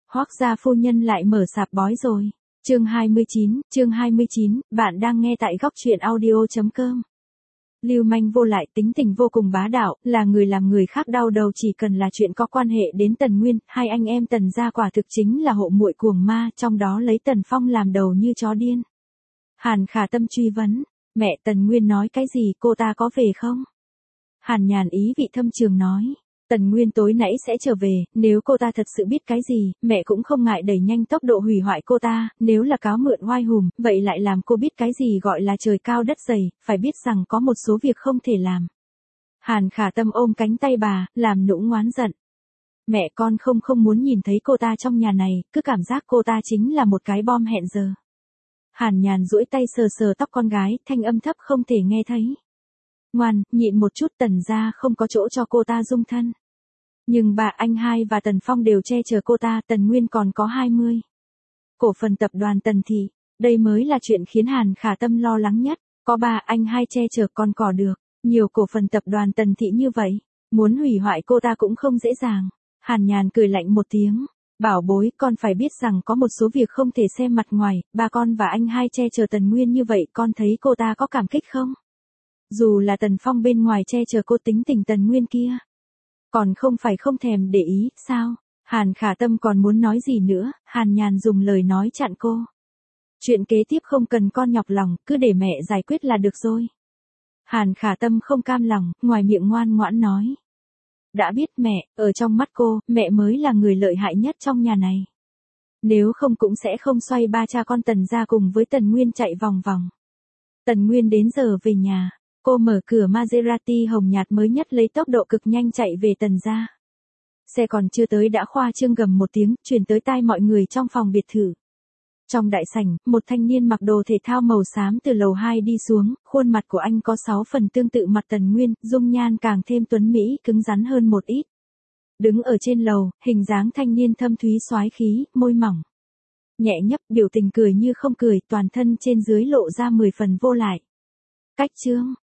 Hoác gia phu nhân lại mở sạp bói rồi. Chương 29, bạn đang nghe tại góc truyện audio.com. Lưu manh vô lại, tính tình vô cùng bá đạo, là người làm người khác đau đầu chỉ cần là chuyện có quan hệ đến Tần Nguyên, hai anh em Tần gia quả thực chính là hộ muội cuồng ma, trong đó lấy Tần Phong làm đầu như chó điên. Hàn Khả Tâm truy vấn, mẹ Tần Nguyên nói cái gì, cô ta có về không? Hàn Nhàn ý vị thâm trường nói, Tần Nguyên tối nãy sẽ trở về, nếu cô ta thật sự biết cái gì, mẹ cũng không ngại đẩy nhanh tốc độ hủy hoại cô ta, nếu là cáo mượn oai hùm, vậy lại làm cô biết cái gì gọi là trời cao đất dày, phải biết rằng có một số việc không thể làm. Hàn Khả Tâm ôm cánh tay bà, làm nũng ngoán giận. Mẹ con không muốn nhìn thấy cô ta trong nhà này, cứ cảm giác cô ta chính là một cái bom hẹn giờ. Hàn Nhàn duỗi tay sờ sờ tóc con gái, thanh âm thấp không thể nghe thấy. Ngoan, nhịn một chút, Tần gia không có chỗ cho cô ta dung thân. Nhưng bà anh hai và Tần Phong đều che chở cô ta, Tần Nguyên còn có 20. Cổ phần tập đoàn Tần Thị, đây mới là chuyện khiến Hàn Khả Tâm lo lắng nhất, có bà anh hai che chở còn cỏ được, nhiều cổ phần tập đoàn Tần Thị như vậy, muốn hủy hoại cô ta cũng không dễ dàng. Hàn Nhàn cười lạnh một tiếng, bảo bối, con phải biết rằng có một số việc không thể xem mặt ngoài, ba con và anh hai che chở Tần Nguyên như vậy, con thấy cô ta có cảm kích không? Dù là Tần Phong bên ngoài che chở cô, tính tình Tần Nguyên kia, còn không phải không thèm để ý, sao? Hàn Khả Tâm còn muốn nói gì nữa, Hàn Nhàn dùng lời nói chặn cô. Chuyện kế tiếp không cần con nhọc lòng, cứ để mẹ giải quyết là được rồi. Hàn Khả Tâm không cam lòng, ngoài miệng ngoan ngoãn nói. Đã biết mẹ, ở trong mắt cô, mẹ mới là người lợi hại nhất trong nhà này. Nếu không cũng sẽ không xoay ba cha con Tần gia cùng với Tần Nguyên chạy vòng vòng. Tần Nguyên đến giờ về nhà. Cô mở cửa Maserati hồng nhạt mới nhất lấy tốc độ cực nhanh chạy về Tần gia. Xe còn chưa tới đã khoa trương gầm một tiếng, truyền tới tai mọi người trong phòng biệt thự. Trong đại sảnh, một thanh niên mặc đồ thể thao màu xám từ lầu 2 đi xuống, khuôn mặt của anh có 6 phần tương tự mặt Tần Nguyên, dung nhan càng thêm tuấn mỹ, cứng rắn hơn một ít. Đứng ở trên lầu, hình dáng thanh niên thâm thúy soái khí, môi mỏng, nhẹ nhấp, biểu tình cười như không cười, toàn thân trên dưới lộ ra 10 phần vô lại. Cách chương